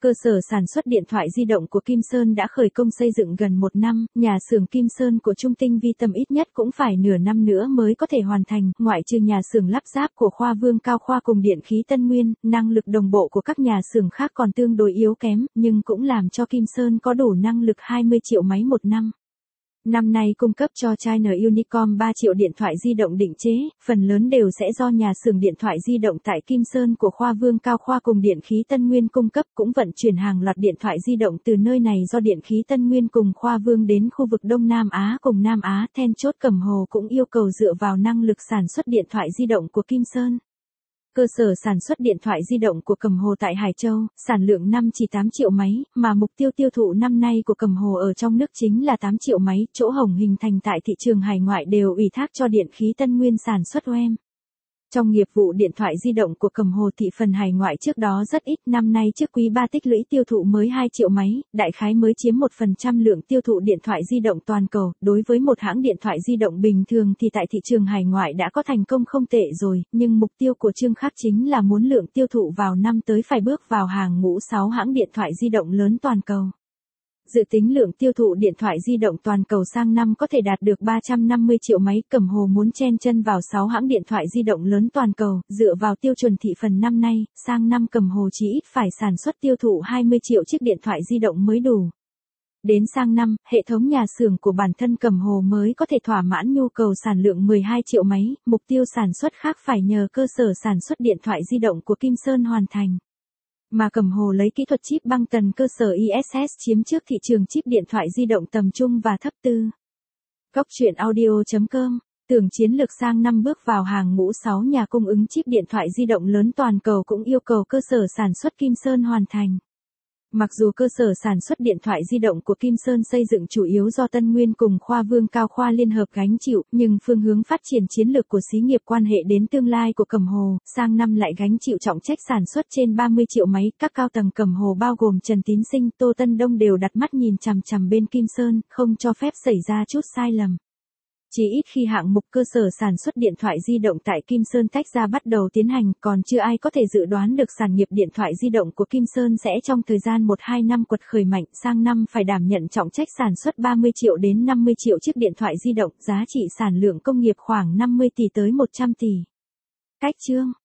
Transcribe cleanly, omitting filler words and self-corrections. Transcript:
Cơ sở sản xuất điện thoại di động của Kim Sơn đã khởi công xây dựng gần 1 năm, nhà xưởng Kim Sơn của Trung Tinh Vi Tâm ít nhất cũng phải nửa năm nữa mới có thể hoàn thành, ngoại trừ nhà xưởng lắp ráp của Khoa Vương Cao Khoa cùng Điện khí Tân Nguyên, năng lực đồng bộ của các nhà xưởng khác còn tương đối yếu kém, nhưng cũng làm cho Kim Sơn có đủ năng lực 20 triệu máy một năm. Năm nay cung cấp cho China Unicom 3 triệu điện thoại di động định chế, phần lớn đều sẽ do nhà xưởng điện thoại di động tại Kim Sơn của Khoa Vương Cao Khoa cùng Điện khí Tân Nguyên cung cấp, cũng vận chuyển hàng loạt điện thoại di động từ nơi này do Điện khí Tân Nguyên cùng Khoa Vương đến khu vực Đông Nam Á cùng Nam Á. Then chốt Cẩm Hồ cũng yêu cầu dựa vào năng lực sản xuất điện thoại di động của Kim Sơn. Cơ sở sản xuất điện thoại di động của Cẩm Hồ tại Hải Châu, sản lượng năm chỉ 8 triệu máy, mà mục tiêu tiêu thụ năm nay của Cẩm Hồ ở trong nước chính là 8 triệu máy, chỗ hổng hình thành tại thị trường hải ngoại đều ủy thác cho Điện khí Tân Nguyên sản xuất OEM. Trong nghiệp vụ điện thoại di động của Cẩm Hồ thị phần hải ngoại trước đó rất ít, năm nay trước quý 3 tích lũy tiêu thụ mới 2 triệu máy, đại khái mới chiếm 1% lượng tiêu thụ điện thoại di động toàn cầu. Đối với một hãng điện thoại di động bình thường thì tại thị trường hải ngoại đã có thành công không tệ rồi, nhưng mục tiêu của Trương Khắc chính là muốn lượng tiêu thụ vào năm tới phải bước vào hàng ngũ 6 hãng điện thoại di động lớn toàn cầu. Dự tính lượng tiêu thụ điện thoại di động toàn cầu sang năm có thể đạt được 350 triệu máy. Cẩm Hồ muốn chen chân vào 6 hãng điện thoại di động lớn toàn cầu, dựa vào tiêu chuẩn thị phần năm nay, sang năm Cẩm Hồ chỉ ít phải sản xuất tiêu thụ 20 triệu chiếc điện thoại di động mới đủ. Đến sang năm, hệ thống nhà xưởng của bản thân Cẩm Hồ mới có thể thỏa mãn nhu cầu sản lượng 12 triệu máy, mục tiêu sản xuất khác phải nhờ cơ sở sản xuất điện thoại di động của Kim Sơn hoàn thành. Mà Cẩm Hồ lấy kỹ thuật chip băng tần cơ sở ISS chiếm trước thị trường chip điện thoại di động tầm trung và thấp tư. Góc truyện audio.com, tưởng chiến lược sang năm bước vào hàng ngũ 6 nhà cung ứng chip điện thoại di động lớn toàn cầu cũng yêu cầu cơ sở sản xuất Kim Sơn hoàn thành. Mặc dù cơ sở sản xuất điện thoại di động của Kim Sơn xây dựng chủ yếu do Tân Nguyên cùng Khoa Vương Cao Khoa liên hợp gánh chịu, nhưng phương hướng phát triển chiến lược của xí nghiệp quan hệ đến tương lai của Cẩm Hồ, sang năm lại gánh chịu trọng trách sản xuất trên 30 triệu máy. Các cao tầng Cẩm Hồ bao gồm Trần Tín Sinh, Tô Tân Đông đều đặt mắt nhìn chằm chằm bên Kim Sơn, không cho phép xảy ra chút sai lầm. Chỉ ít khi hạng mục cơ sở sản xuất điện thoại di động tại Kim Sơn tách ra bắt đầu tiến hành, còn chưa ai có thể dự đoán được sản nghiệp điện thoại di động của Kim Sơn sẽ trong thời gian 1-2 năm quật khởi mạnh, sang năm phải đảm nhận trọng trách sản xuất 30 triệu đến 50 triệu chiếc điện thoại di động, giá trị sản lượng công nghiệp khoảng 50 tỷ tới 100 tỷ. Cách chương